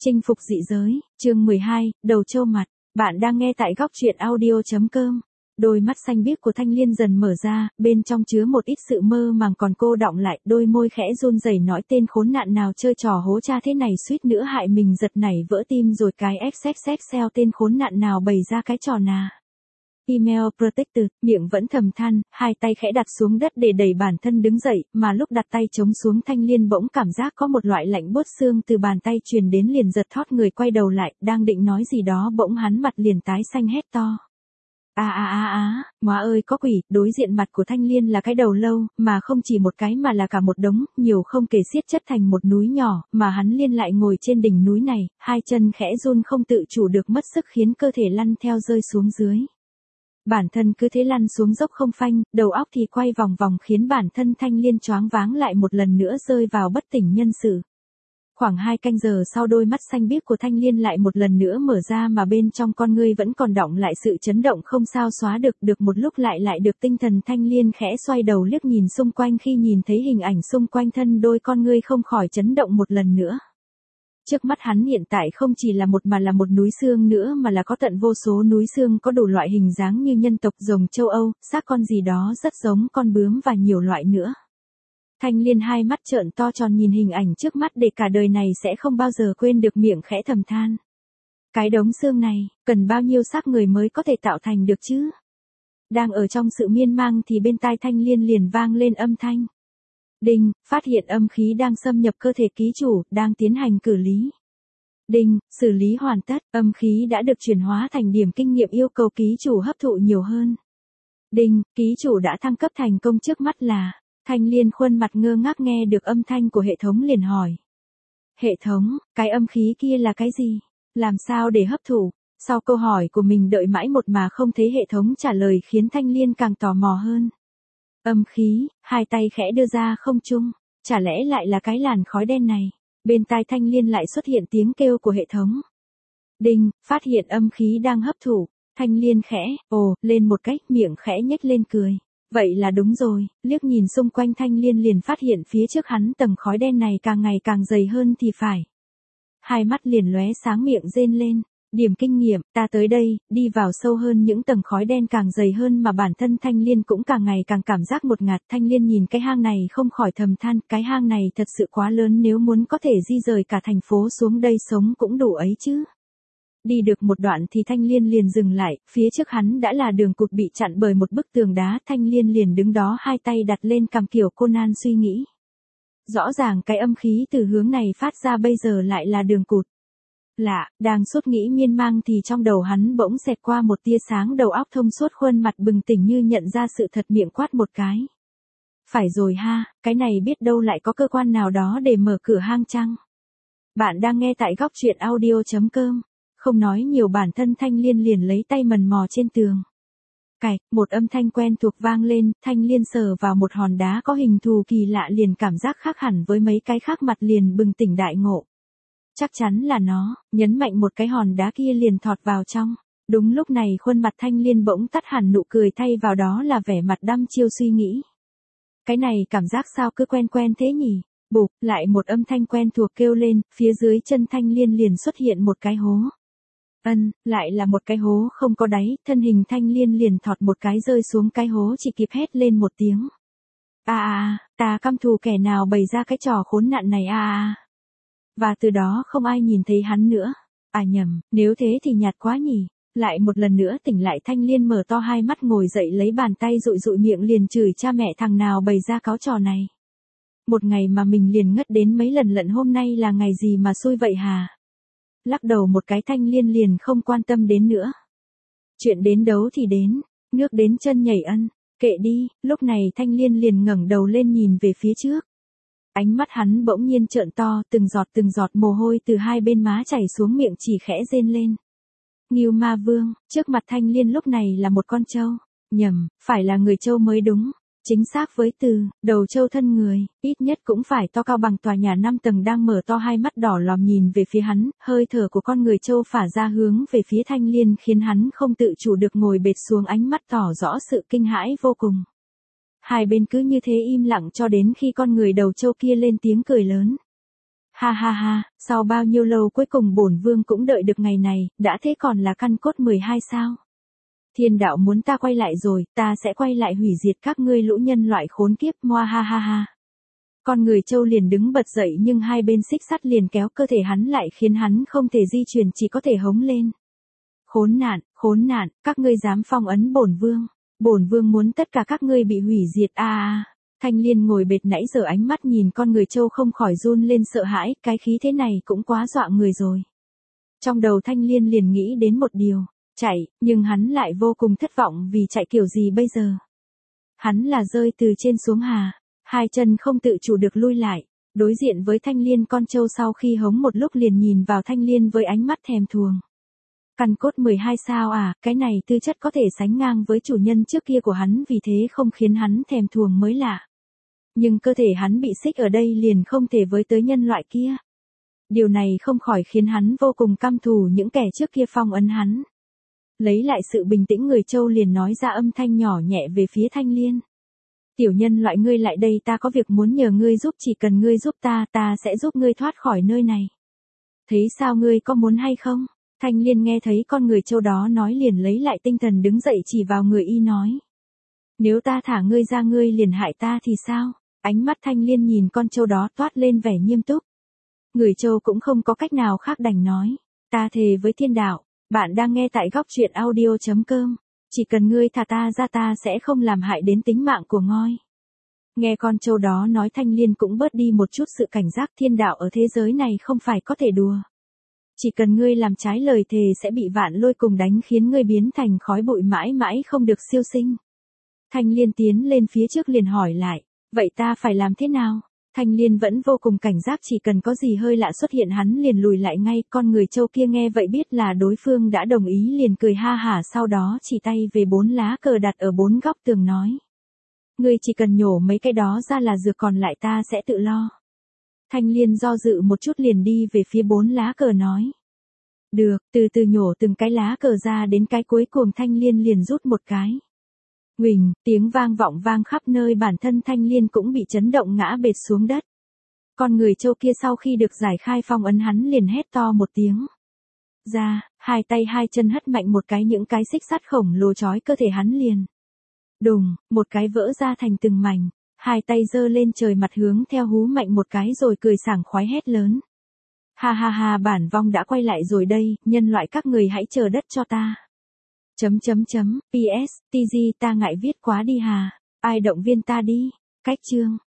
Chinh phục dị giới, chương 12, đầu trâu mặt. Bạn đang nghe tại góc truyện audio.com. Đôi mắt xanh biếc của Thanh Liên dần mở ra, bên trong chứa một ít sự mơ màng còn cô đọng lại, đôi môi khẽ run rẩy nói tên khốn nạn nào chơi trò hố cha thế này suýt nữa hại mình giật nảy vỡ tim rồi cái xxxl tên khốn nạn nào bày ra cái trò nà. Email Protector, miệng vẫn thầm than, hai tay khẽ đặt xuống đất để đẩy bản thân đứng dậy, mà lúc đặt tay chống xuống Thanh Liên bỗng cảm giác có một loại lạnh buốt xương từ bàn tay truyền đến liền giật thót người quay đầu lại, đang định nói gì đó bỗng hắn mặt liền tái xanh hét to. Móa ơi có quỷ, đối diện mặt của Thanh Liên là cái đầu lâu, mà không chỉ một cái mà là cả một đống, nhiều không kể xiết chất thành một núi nhỏ, mà hắn Liên lại ngồi trên đỉnh núi này, hai chân khẽ run không tự chủ được mất sức khiến cơ thể lăn theo rơi xuống dưới. Bản thân cứ thế lăn xuống dốc không phanh, đầu óc thì quay vòng vòng khiến bản thân Thanh Liên choáng váng lại một lần nữa rơi vào bất tỉnh nhân sự. Khoảng 2 canh giờ sau đôi mắt xanh biếc của Thanh Liên lại một lần nữa mở ra mà bên trong con ngươi vẫn còn đọng lại sự chấn động không sao xóa được một lúc lại được tinh thần Thanh Liên khẽ xoay đầu liếc nhìn xung quanh khi nhìn thấy hình ảnh xung quanh thân đôi con ngươi không khỏi chấn động một lần nữa. Trước mắt hắn hiện tại không chỉ là một mà là một núi xương nữa mà là có tận vô số núi xương có đủ loại hình dáng như nhân tộc rồng châu Âu, xác con gì đó rất giống con bướm và nhiều loại nữa. Thanh Liên hai mắt trợn to tròn nhìn hình ảnh trước mắt để cả đời này sẽ không bao giờ quên được miệng khẽ thầm than. Cái đống xương này, cần bao nhiêu xác người mới có thể tạo thành được chứ? Đang ở trong sự miên man thì bên tai Thanh Liên liền vang lên âm thanh. Đinh, phát hiện âm khí đang xâm nhập cơ thể ký chủ, đang tiến hành xử lý. Đinh, xử lý hoàn tất, âm khí đã được chuyển hóa thành điểm kinh nghiệm yêu cầu ký chủ hấp thụ nhiều hơn. Đinh, ký chủ đã thăng cấp thành công trước mắt là. Thanh Liên khuôn mặt ngơ ngác nghe được âm thanh của hệ thống liền hỏi. Hệ thống, cái âm khí kia là cái gì? Làm sao để hấp thụ? Sau câu hỏi của mình đợi mãi một mà không thấy hệ thống trả lời khiến Thanh Liên càng tò mò hơn. Âm khí, hai tay khẽ đưa ra không trung, chả lẽ lại là cái làn khói đen này? Bên tai Thanh Liên lại xuất hiện tiếng kêu của hệ thống. Đinh, phát hiện âm khí đang hấp thụ. Thanh Liên khẽ, lên một cách, miệng khẽ nhếch lên cười. Vậy là đúng rồi, liếc nhìn xung quanh Thanh Liên liền phát hiện phía trước hắn tầng khói đen này càng ngày càng dày hơn thì phải. Hai mắt liền lóe sáng miệng rên lên. Điểm kinh nghiệm, ta tới đây, đi vào sâu hơn những tầng khói đen càng dày hơn mà bản thân Thanh Liên cũng càng ngày càng cảm giác ngột ngạt. Thanh Liên nhìn cái hang này không khỏi thầm than, cái hang này thật sự quá lớn nếu muốn có thể di rời cả thành phố xuống đây sống cũng đủ ấy chứ. Đi được một đoạn thì Thanh Liên liền dừng lại, phía trước hắn đã là đường cụt bị chặn bởi một bức tường đá. Thanh Liên liền đứng đó hai tay đặt lên cằm kiểu Conan suy nghĩ. Rõ ràng cái âm khí từ hướng này phát ra bây giờ lại là đường cụt. Lạ, đang suốt nghĩ miên man thì trong đầu hắn bỗng xẹt qua một tia sáng đầu óc thông suốt khuôn mặt bừng tỉnh như nhận ra sự thật miệng quát một cái. Phải rồi ha, cái này biết đâu lại có cơ quan nào đó để mở cửa hang chăng? Bạn đang nghe tại góc truyện audio.com. Không nói nhiều bản thân Thanh Liên liền lấy tay mần mò trên tường. Cạch, một âm thanh quen thuộc vang lên, Thanh Liên sờ vào một hòn đá có hình thù kỳ lạ liền cảm giác khác hẳn với mấy cái khác mặt liền bừng tỉnh đại ngộ. Chắc chắn là nó, nhấn mạnh một cái hòn đá kia liền thọt vào trong. Đúng lúc này khuôn mặt Thanh Liên bỗng tắt hẳn nụ cười thay vào đó là vẻ mặt đăm chiêu suy nghĩ. Cái này cảm giác sao cứ quen quen thế nhỉ? Bụp, lại một âm thanh quen thuộc kêu lên, phía dưới chân Thanh Liên liền xuất hiện một cái hố. Lại là một cái hố không có đáy, thân hình Thanh Liên liền thọt một cái rơi xuống cái hố chỉ kịp hét lên một tiếng. Ta căm thù kẻ nào bày ra cái trò khốn nạn này Và từ đó không ai nhìn thấy hắn nữa. Nhầm, nếu thế thì nhạt quá nhỉ. Lại một lần nữa tỉnh lại Thanh Liên mở to hai mắt ngồi dậy lấy bàn tay dụi miệng liền chửi cha mẹ thằng nào bày ra cáo trò này. Một ngày mà mình liền ngất đến mấy lần lận hôm nay là ngày gì mà xui vậy hả? Lắc đầu một cái Thanh Liên liền không quan tâm đến nữa. Chuyện đến đấu thì đến, nước đến chân nhảy kệ đi, lúc này Thanh Liên liền ngẩng đầu lên nhìn về phía trước. Ánh mắt hắn bỗng nhiên trợn to, từng giọt mồ hôi từ hai bên má chảy xuống miệng chỉ khẽ rên lên. Ngưu Ma Vương, trước mặt Thanh Liên lúc này là một con trâu. Nhầm, phải là người trâu mới đúng. Chính xác với từ, đầu trâu thân người, ít nhất cũng phải to cao bằng tòa nhà 5 tầng đang mở to hai mắt đỏ lòm nhìn về phía hắn, hơi thở của con người trâu phả ra hướng về phía Thanh Liên khiến hắn không tự chủ được ngồi bệt xuống ánh mắt tỏ rõ sự kinh hãi vô cùng. Hai bên cứ như thế im lặng cho đến khi con người đầu trâu kia lên tiếng cười lớn. Ha ha ha, sau bao nhiêu lâu cuối cùng bổn vương cũng đợi được ngày này, đã thế còn là căn cốt 12 sao? Thiên đạo muốn ta quay lại rồi, ta sẽ quay lại hủy diệt các ngươi lũ nhân loại khốn kiếp, moa ha ha ha. Con người Châu liền đứng bật dậy nhưng hai bên xích sắt liền kéo cơ thể hắn lại khiến hắn không thể di chuyển, chỉ có thể hống lên. Khốn nạn, các ngươi dám phong ấn bổn vương muốn tất cả các ngươi bị hủy diệt a. Thanh Liên ngồi bệt nãy giờ ánh mắt nhìn con người Châu không khỏi run lên sợ hãi, cái khí thế này cũng quá dọa người rồi. Trong đầu Thanh Liên liền nghĩ đến một điều, chạy, nhưng hắn lại vô cùng thất vọng vì chạy kiểu gì bây giờ. Hắn là rơi từ trên xuống hà, hai chân không tự chủ được lui lại, đối diện với Thanh Liên. Con Châu sau khi hống một lúc liền nhìn vào Thanh Liên với ánh mắt thèm thuồng. Căn cốt 12 sao à, cái này tư chất có thể sánh ngang với chủ nhân trước kia của hắn, vì thế không khiến hắn thèm thuồng mới lạ. Nhưng cơ thể hắn bị xích ở đây liền không thể với tới nhân loại kia. Điều này không khỏi khiến hắn vô cùng căm thù những kẻ trước kia phong ấn hắn. Lấy lại sự bình tĩnh, người Châu liền nói ra âm thanh nhỏ nhẹ về phía Thanh Liên. Tiểu nhân loại, ngươi lại đây, ta có việc muốn nhờ ngươi giúp, chỉ cần ngươi giúp ta, ta sẽ giúp ngươi thoát khỏi nơi này. Thấy sao, ngươi có muốn hay không? Thanh Liên nghe thấy con người Châu đó nói liền lấy lại tinh thần đứng dậy chỉ vào người y nói. Nếu ta thả ngươi ra ngươi liền hại ta thì sao? Ánh mắt Thanh Liên nhìn con Châu đó toát lên vẻ nghiêm túc. Người Châu cũng không có cách nào khác đành nói. Ta thề với thiên đạo, bạn đang nghe tại góc truyện audio.com. Chỉ cần ngươi thả ta ra ta sẽ không làm hại đến tính mạng của ngôi. Nghe con Châu đó nói Thanh Liên cũng bớt đi một chút sự cảnh giác, thiên đạo ở thế giới này không phải có thể đùa. Chỉ cần ngươi làm trái lời thề sẽ bị vạn lôi cùng đánh khiến ngươi biến thành khói bụi mãi mãi không được siêu sinh. Thanh Liên tiến lên phía trước liền hỏi lại, vậy ta phải làm thế nào? Thanh Liên vẫn vô cùng cảnh giác, chỉ cần có gì hơi lạ xuất hiện hắn liền lùi lại ngay. Con người Châu kia nghe vậy biết là đối phương đã đồng ý liền cười ha hả, sau đó chỉ tay về 4 lá cờ đặt ở 4 góc tường nói. Ngươi chỉ cần nhổ mấy cái đó ra là dược, còn lại ta sẽ tự lo. Thanh Liên do dự một chút liền đi về phía 4 lá cờ nói. Được, từ từ nhổ từng cái lá cờ ra, đến cái cuối cùng Thanh Liên liền rút một cái. Huỳnh, tiếng vang vọng vang khắp nơi, bản thân Thanh Liên cũng bị chấn động ngã bệt xuống đất. Con người Châu kia sau khi được giải khai phong ấn hắn liền hét to một tiếng. Ra, hai tay hai chân hất mạnh một cái, những cái xích sắt khổng lồ trói cơ thể hắn liền. Đùng, một cái vỡ ra thành từng mảnh, hai tay giơ lên trời, mặt hướng theo hú mạnh một cái rồi cười sảng khoái hét lớn. Ha ha ha, bản vong đã quay lại rồi đây, nhân loại các người hãy chờ đất cho ta. PS, TG ta ngại viết quá đi hà, ai động viên ta đi. Cách chương.